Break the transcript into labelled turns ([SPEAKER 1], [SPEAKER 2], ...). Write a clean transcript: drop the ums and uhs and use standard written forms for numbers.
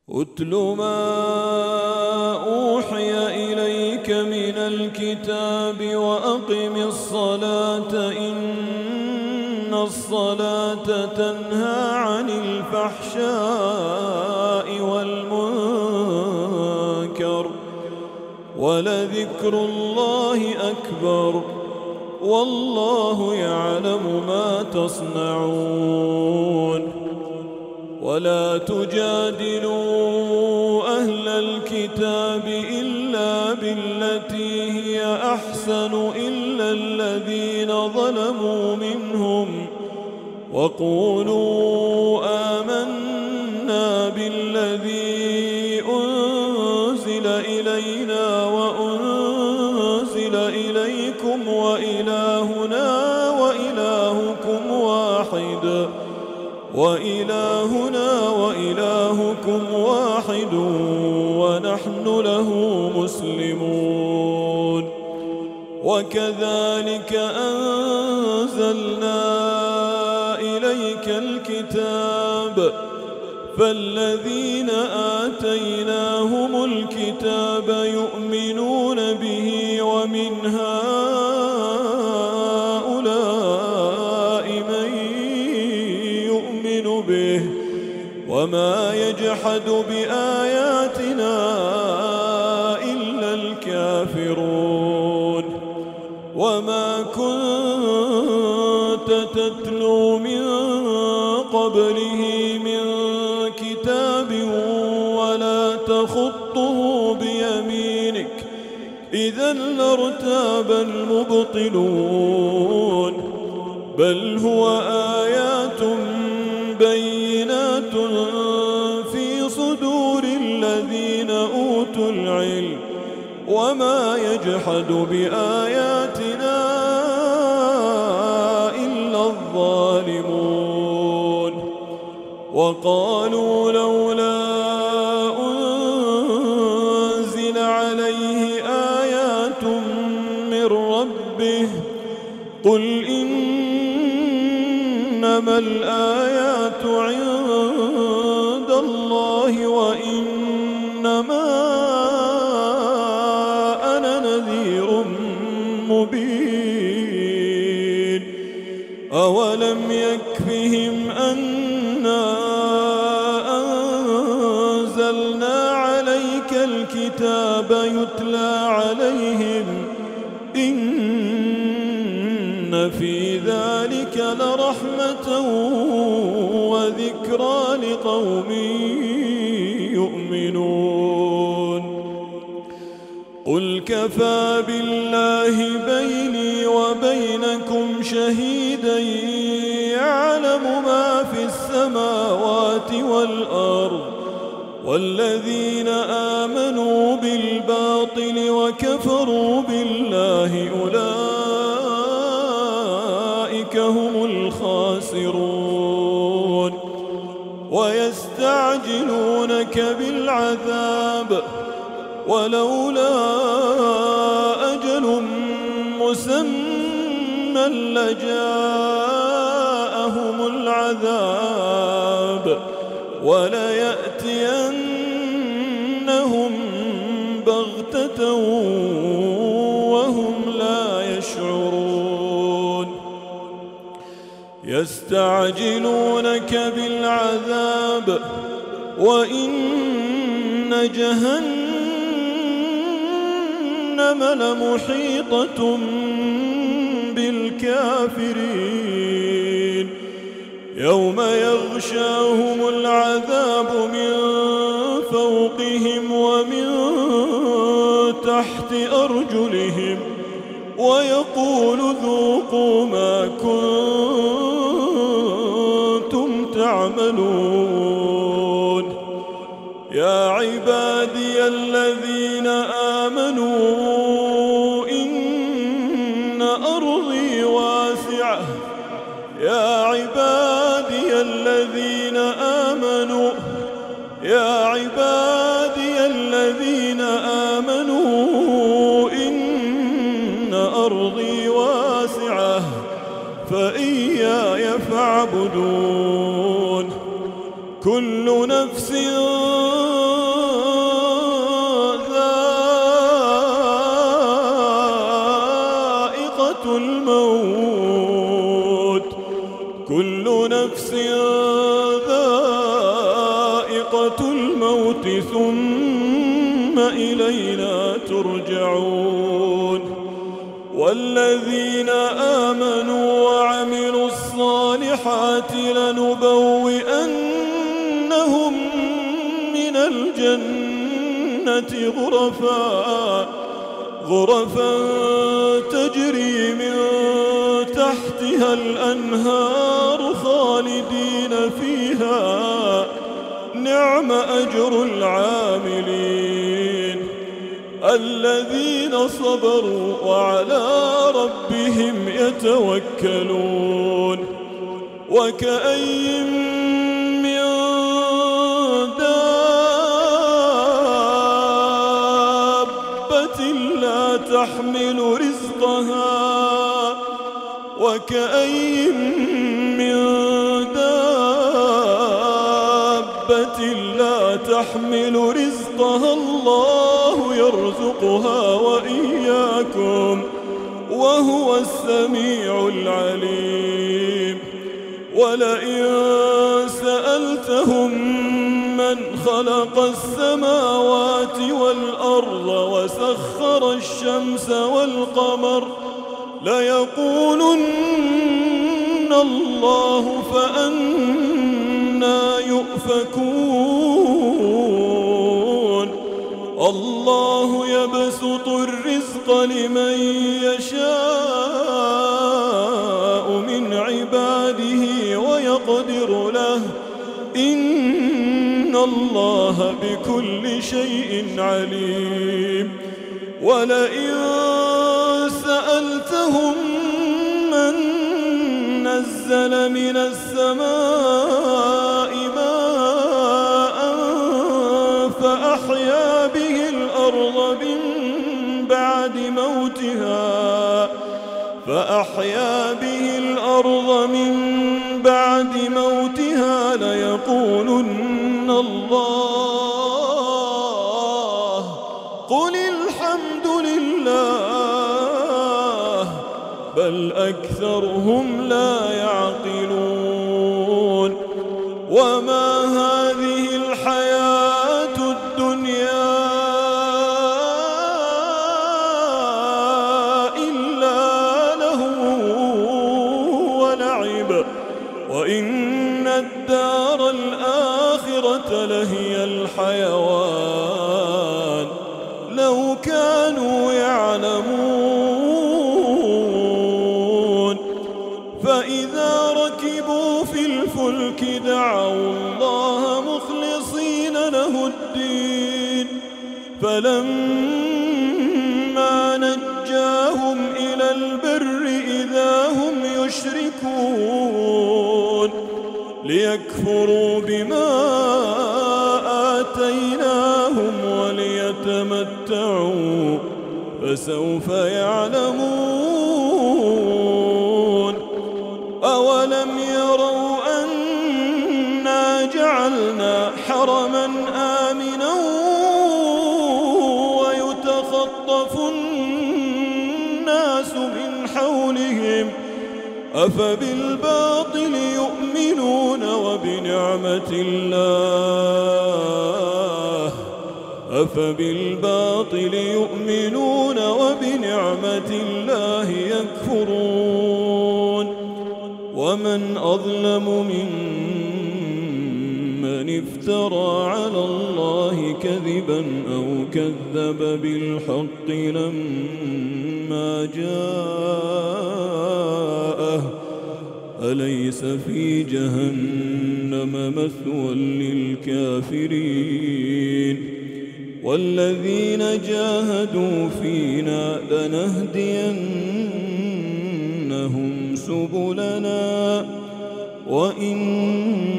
[SPEAKER 1] أتل ما أوحي إليك من الكتاب وأقم الصلاة إن الصلاة تنهى عن الفحشاء والمنكر ولذكر الله أكبر والله يعلم ما تصنعون. ولا تجادلوا أهل الكتاب إلا بالتي هي أحسن إلا الذين ظلموا منهم وقولوا آمنا بالذي أنزل إلينا وأنزل إليكم وإلهنا وإلهكم واحد ونحن له مسلمون. وكذلك أنزلنا إليك الكتاب فالذين آتيناهم الكتاب يؤمنون به ومن هؤلاء من يؤمن به وما يجحد بآياتنا إلا الكافرون. وما كنت تتلو من قبله من كتاب ولا تخطه بيمينك إذا لارتاب المبطلون. بل هو آيات بينات في صدور الذين أوتوا العلم وما يجحد بآياتنا إلا الظالمون. وقالوا لولا أنزل عليه آيات من ربه قل إنما الآيات عند الله وإنما أنا نذير مبين. أولم يكفهم أنا أنزلنا عليك الكتاب يتلى عليهم إن في ذلك لرحمة وذكرى لقوم يؤمنون. قل كفى بالله بيني وبينكم شهيدا يعلم ما في السماوات والأرض والذين آمنوا بالباطل وكفروا بالله أولئك هم الخاسرون. ويستعجلونك بالعذاب ولولا أجل مسمى لجاءهم العذاب وليأتينهم بغتة وهم لا يشعرون. يستعجلونك بالعذاب وإن جهنم لمحيطة بالكافرين. يوم يغشاهم العذاب من فوقهم ومن تحت أرجلهم ويقول ذوقوا ما كنتم تعملون. يا عبادي الذين آمنوا إن أرضي واسعة يا عبادي الذين آمنوا إن أرضي واسعة فإياي فاعبدون. كل نفس ذائقة الموت ثم إلينا ترجعون والذين آمنوا وعملوا الصالحات لنبوئنهم من الجنة غرفا تجري من تحتها الأنهار خالدين فيها نعم أجر العاملين الذين صبروا وعلى ربهم يتوكلون وكأين من دابة لا تحمل رزقها وكأين من دابة لا تحمل رزقها الله يرزقها وإياكم وهو السميع العليم ولئن سألتهم من خلق السماوات والأرض وسخر الشمس والقمر ليقولن الله فأنى يؤفكون الله يبسط الرزق لمن يشاء من عباده ويقدر له إن الله بكل شيء عليم ولئن سألتهم من نزل من السماء ماء فأحيا به الأرض من بعد موتها ليقولن الله قل الحمد لله بل أكثرهم لا يعقلون وما هذه الحياة الدنيا إلا لهو ولعب وإن الدار الآخرة لهي الحيوان لو كانوا يعلمون فإذا ركبوا في الفلك دعوا الله مخلصين له الدين فلما نجاهم إلى البر إذا هم يشركون ليكفروا بما آتيناهم وليتمتعوا فسوف يعلمون أولم يروا أنا جعلنا حرما آمنا ويتخطف الناس من حولهم أفبالباطل يؤمنون وبنعمة الله يكفرون ومن أظلم ممن افترى على الله كذبا أو كذب بالحق لما جاءه أليس في جهنم مثوى للكافرين والذين جاهدوا فينا لنهدينهم سبلنا وإن